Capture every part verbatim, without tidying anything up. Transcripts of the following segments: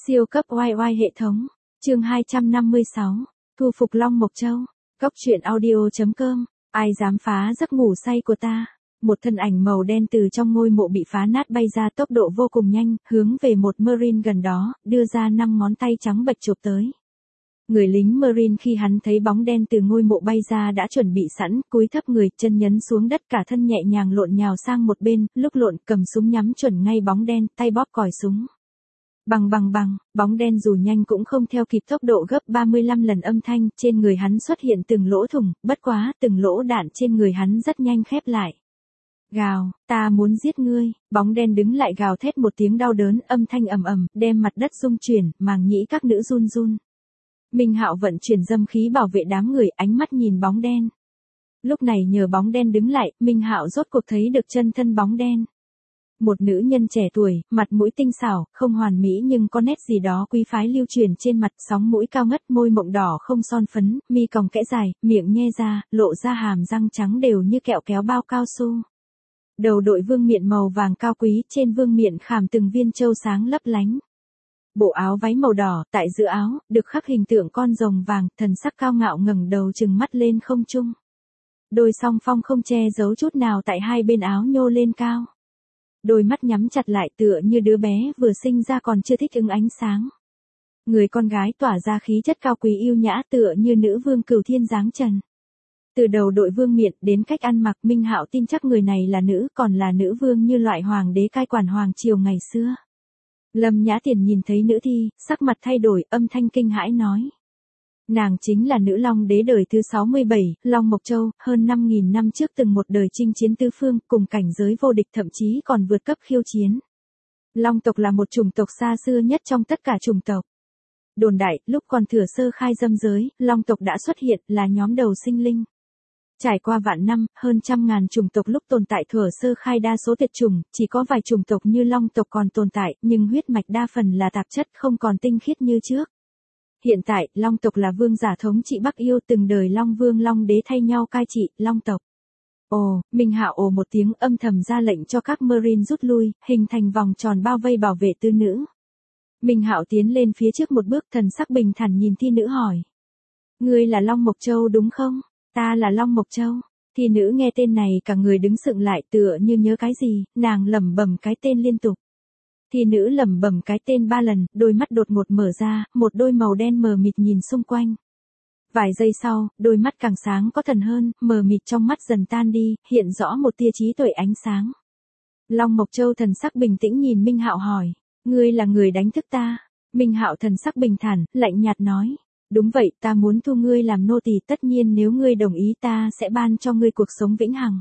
Siêu cấp oai oai hệ thống. Chương hai trăm năm mươi sáu. Thu phục Long Mộc Châu. Cốc truyện audio chấm com. Ai dám phá giấc ngủ say của ta? Một thân ảnh màu đen từ trong ngôi mộ bị phá nát bay ra tốc độ vô cùng nhanh, hướng về một Marine gần đó, đưa ra năm ngón tay trắng bệch chụp tới. Người lính Marine khi hắn thấy bóng đen từ ngôi mộ bay ra đã chuẩn bị sẵn, cúi thấp người, chân nhấn xuống đất, cả thân nhẹ nhàng lộn nhào sang một bên, lúc lộn cầm súng nhắm chuẩn ngay bóng đen, tay bóp còi súng. Bằng bằng bằng, bóng đen dù nhanh cũng không theo kịp tốc độ gấp ba mươi lăm lần âm thanh, trên người hắn xuất hiện từng lỗ thủng, bất quá, từng lỗ đạn trên người hắn rất nhanh khép lại. Gào, ta muốn giết ngươi, bóng đen đứng lại gào thét một tiếng đau đớn, âm thanh ầm ầm, đem mặt đất rung chuyển, màng nhĩ các nữ run run. Minh Hạo vận chuyển dâm khí bảo vệ đám người, ánh mắt nhìn bóng đen. Lúc này nhờ bóng đen đứng lại, Minh Hạo rốt cuộc thấy được chân thân bóng đen. Một nữ nhân trẻ tuổi, mặt mũi tinh xảo, không hoàn mỹ nhưng có nét gì đó quý phái lưu truyền trên mặt, sóng mũi cao ngất, môi mộng đỏ không son phấn, mi còng kẽ dài, miệng nhe ra, lộ ra hàm răng trắng đều như kẹo kéo bao cao su. Đầu đội vương miện màu vàng cao quý, trên vương miện khảm từng viên châu sáng lấp lánh. Bộ áo váy màu đỏ, tại giữa áo, được khắc hình tượng con rồng vàng, thần sắc cao ngạo ngẩng đầu trừng mắt lên không trung. Đôi song phong không che giấu chút nào tại hai bên áo nhô lên cao. Đôi mắt nhắm chặt lại tựa như đứa bé vừa sinh ra còn chưa thích ứng ánh sáng. Người con gái tỏa ra khí chất cao quý yêu nhã tựa như nữ vương cửu thiên giáng trần. Từ đầu đội vương miện đến cách ăn mặc, Minh Hạo tin chắc người này là nữ, còn là nữ vương như loại hoàng đế cai quản hoàng triều ngày xưa. Lâm Nhã Tiền nhìn thấy nữ thi, sắc mặt thay đổi, âm thanh kinh hãi nói. Nàng chính là nữ Long đế đời thứ sáu mươi bảy, Long Mộc Châu, hơn năm nghìn năm trước từng một đời chinh chiến tứ phương, cùng cảnh giới vô địch thậm chí còn vượt cấp khiêu chiến. Long tộc là một chủng tộc xa xưa nhất trong tất cả chủng tộc. Đồn đại, lúc còn thừa sơ khai dâm giới, Long tộc đã xuất hiện, là nhóm đầu sinh linh. Trải qua vạn năm, hơn trăm ngàn chủng tộc lúc tồn tại thuở sơ khai đa số tuyệt chủng, chỉ có vài chủng tộc như Long tộc còn tồn tại, nhưng huyết mạch đa phần là tạp chất không còn tinh khiết như trước. Hiện tại, Long tộc là vương giả thống trị Bắc Yêu, từng đời Long Vương Long Đế thay nhau cai trị, Long tộc. Ồ, Minh Hạo ồ một tiếng âm thầm ra lệnh cho các Marine rút lui, hình thành vòng tròn bao vây bảo vệ tư nữ. Minh Hạo tiến lên phía trước một bước, thần sắc bình thản nhìn thi nữ hỏi. Ngươi là Long Mộc Châu đúng không? Ta là Long Mộc Châu. Thi nữ nghe tên này cả người đứng sững lại tựa như nhớ cái gì, nàng lẩm bẩm cái tên liên tục. Thi nữ lẩm bẩm cái tên ba lần, đôi mắt đột ngột mở ra, một đôi màu đen mờ mịt nhìn xung quanh. Vài giây sau, đôi mắt càng sáng có thần hơn, mờ mịt trong mắt dần tan đi, hiện rõ một tia trí tuệ ánh sáng. Long Mộc Châu thần sắc bình tĩnh nhìn Minh Hạo hỏi, ngươi là người đánh thức ta? Minh Hạo thần sắc bình thản, lạnh nhạt nói, đúng vậy, ta muốn thu ngươi làm nô tỳ, tất nhiên nếu ngươi đồng ý ta sẽ ban cho ngươi cuộc sống vĩnh hằng.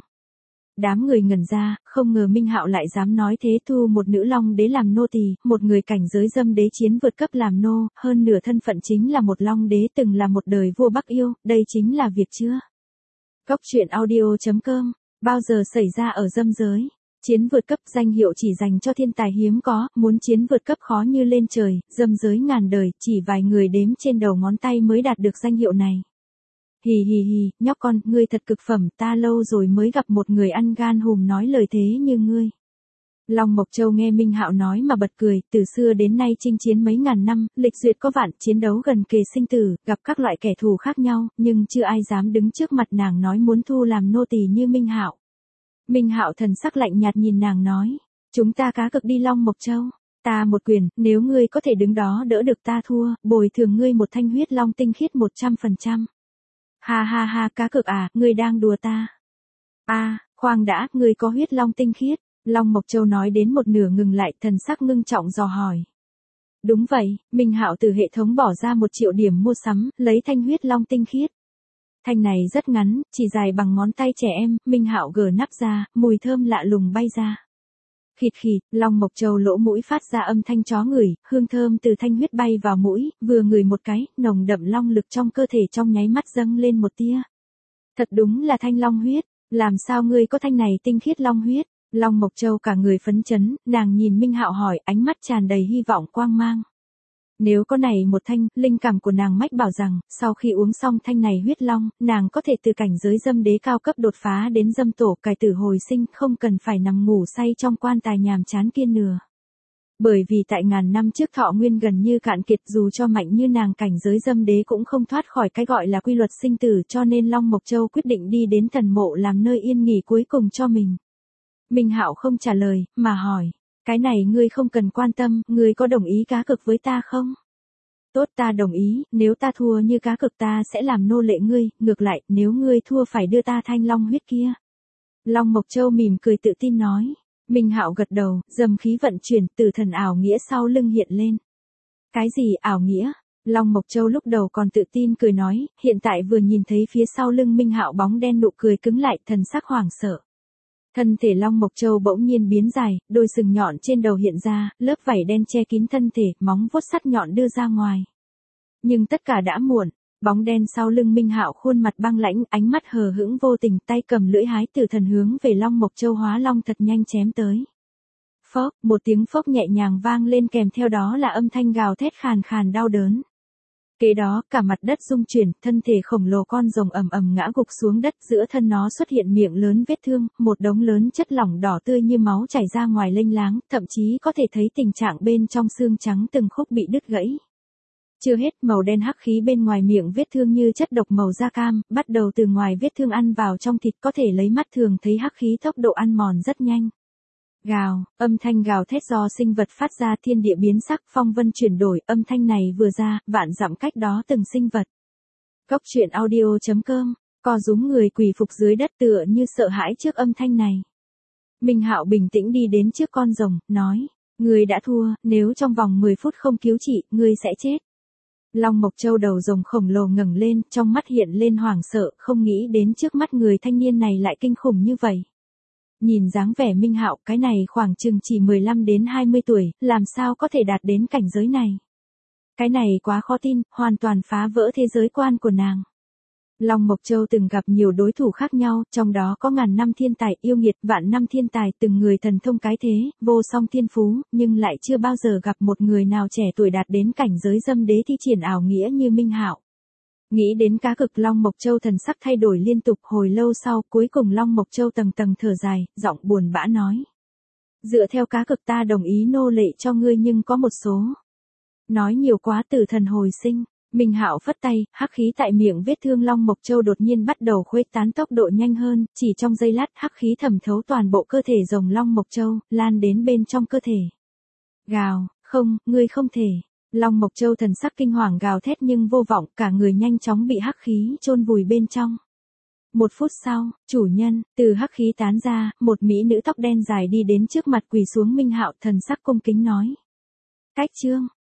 Đám người ngẩn ra, không ngờ Minh Hạo lại dám nói thế, thu một nữ Long đế làm nô tỳ, một người cảnh giới dâm đế chiến vượt cấp làm nô, hơn nửa thân phận chính là một Long đế từng là một đời vua Bắc Yêu, đây chính là việc chưa? Cốc truyện audio chấm com, bao giờ xảy ra ở dâm giới? Chiến vượt cấp danh hiệu chỉ dành cho thiên tài hiếm có, muốn chiến vượt cấp khó như lên trời, dâm giới ngàn đời, chỉ vài người đếm trên đầu ngón tay mới đạt được danh hiệu này. Hì hì hì, nhóc con, ngươi thật cực phẩm, ta lâu rồi mới gặp một người ăn gan hùm nói lời thế như ngươi. Long Mộc Châu nghe Minh Hạo nói mà bật cười, từ xưa đến nay chinh chiến mấy ngàn năm, lịch duyệt có vạn, chiến đấu gần kề sinh tử, gặp các loại kẻ thù khác nhau, nhưng chưa ai dám đứng trước mặt nàng nói muốn thu làm nô tỳ như Minh Hạo. Minh Hạo thần sắc lạnh nhạt nhìn nàng nói, chúng ta cá cực đi Long Mộc Châu, ta một quyền, nếu ngươi có thể đứng đó đỡ được ta thua, bồi thường ngươi một thanh huyết long tinh khiết một trăm phần trăm. Ha ha ha, cá cược à, ngươi đang đùa ta. A, à, khoan đã, ngươi có huyết long tinh khiết? Long Mộc Châu nói đến một nửa ngừng lại, thần sắc ngưng trọng dò hỏi. Đúng vậy, Minh Hạo từ hệ thống bỏ ra một triệu điểm mua sắm, lấy thanh huyết long tinh khiết. Thanh này rất ngắn, chỉ dài bằng ngón tay trẻ em, Minh Hạo gỡ nắp ra, mùi thơm lạ lùng bay ra. Khịt khịt, Long Mộc Châu lỗ mũi phát ra âm thanh chó ngửi, hương thơm từ thanh huyết bay vào mũi, vừa ngửi một cái, nồng đậm long lực trong cơ thể trong nháy mắt dâng lên một tia. Thật đúng là thanh long huyết, làm sao ngươi có thanh này tinh khiết long huyết? Long Mộc Châu cả người phấn chấn, nàng nhìn Minh Hạo hỏi, ánh mắt tràn đầy hy vọng quang mang. Nếu có này một thanh, linh cảm của nàng mách bảo rằng, sau khi uống xong thanh này huyết long, nàng có thể từ cảnh giới dâm đế cao cấp đột phá đến dâm tổ cải tử hồi sinh, không cần phải nằm ngủ say trong quan tài nhàm chán kia nữa. Bởi vì tại ngàn năm trước thọ nguyên gần như cạn kiệt, dù cho mạnh như nàng cảnh giới dâm đế cũng không thoát khỏi cái gọi là quy luật sinh tử, cho nên Long Mộc Châu quyết định đi đến thần mộ làm nơi yên nghỉ cuối cùng cho mình. Minh Hạo không trả lời, mà hỏi, cái này ngươi không cần quan tâm, ngươi có đồng ý cá cược với ta không? Tốt, ta đồng ý, nếu ta thua như cá cược ta sẽ làm nô lệ ngươi, ngược lại, nếu ngươi thua phải đưa ta thanh long huyết kia. Long Mộc Châu mỉm cười tự tin nói. Minh Hạo gật đầu, dầm khí vận chuyển, tử thần ảo nghĩa sau lưng hiện lên. Cái gì ảo nghĩa? Long Mộc Châu lúc đầu còn tự tin cười nói, hiện tại vừa nhìn thấy phía sau lưng Minh Hạo bóng đen, nụ cười cứng lại, thần sắc hoảng sợ. Thân thể Long Mộc Châu bỗng nhiên biến dài, đôi sừng nhọn trên đầu hiện ra, lớp vảy đen che kín thân thể, móng vuốt sắt nhọn đưa ra ngoài. Nhưng tất cả đã muộn, bóng đen sau lưng Minh Hạo khuôn mặt băng lãnh, ánh mắt hờ hững vô tình, tay cầm lưỡi hái tử thần hướng về Long Mộc Châu hóa long thật nhanh chém tới. Phốc, một tiếng phốc nhẹ nhàng vang lên, kèm theo đó là âm thanh gào thét khàn khàn đau đớn. Kế đó, cả mặt đất rung chuyển, thân thể khổng lồ con rồng ầm ầm ngã gục xuống đất, giữa thân nó xuất hiện miệng lớn vết thương, một đống lớn chất lỏng đỏ tươi như máu chảy ra ngoài lênh láng, thậm chí có thể thấy tình trạng bên trong xương trắng từng khúc bị đứt gãy. Chưa hết, màu đen hắc khí bên ngoài miệng vết thương như chất độc màu da cam, bắt đầu từ ngoài vết thương ăn vào trong thịt, có thể lấy mắt thường thấy hắc khí tốc độ ăn mòn rất nhanh. Gào, âm thanh gào thét do sinh vật phát ra, thiên địa biến sắc, phong vân chuyển đổi, âm thanh này vừa ra, vạn dặm cách đó từng sinh vật. Cốc truyện audio chấm com, co rúm người quỳ phục dưới đất tựa như sợ hãi trước âm thanh này. Minh Hạo bình tĩnh đi đến trước con rồng, nói, ngươi đã thua, nếu trong vòng mười phút không cứu trị, ngươi sẽ chết. Long Mộc Châu đầu rồng khổng lồ ngẩng lên, trong mắt hiện lên hoảng sợ, không nghĩ đến trước mắt người thanh niên này lại kinh khủng như vậy. Nhìn dáng vẻ Minh Hạo, cái này khoảng chừng chỉ mười lăm đến hai mươi tuổi, làm sao có thể đạt đến cảnh giới này. Cái này quá khó tin, hoàn toàn phá vỡ thế giới quan của nàng. Long Mộc Châu từng gặp nhiều đối thủ khác nhau, trong đó có ngàn năm thiên tài, yêu nghiệt, vạn năm thiên tài, từng người thần thông cái thế, vô song thiên phú, nhưng lại chưa bao giờ gặp một người nào trẻ tuổi đạt đến cảnh giới dâm đế thi triển ảo nghĩa như Minh Hạo. Nghĩ đến cá cực, Long Mộc Châu thần sắc thay đổi liên tục, hồi lâu sau, cuối cùng Long Mộc Châu tầng tầng thở dài, giọng buồn bã nói. Dựa theo cá cực ta đồng ý nô lệ cho ngươi, nhưng có một số. Nói nhiều quá, tử thần hồi sinh. Minh Hạo phất tay, hắc khí tại miệng vết thương Long Mộc Châu đột nhiên bắt đầu khuếch tán tốc độ nhanh hơn, chỉ trong giây lát hắc khí thẩm thấu toàn bộ cơ thể rồng Long Mộc Châu, lan đến bên trong cơ thể. Gào, không, ngươi không thể. Long Mộc Châu thần sắc kinh hoàng gào thét nhưng vô vọng, cả người nhanh chóng bị hắc khí chôn vùi bên trong. Một phút sau, chủ nhân, từ hắc khí tán ra, một mỹ nữ tóc đen dài đi đến trước mặt quỳ xuống Minh Hạo, thần sắc cung kính nói. Cách chương,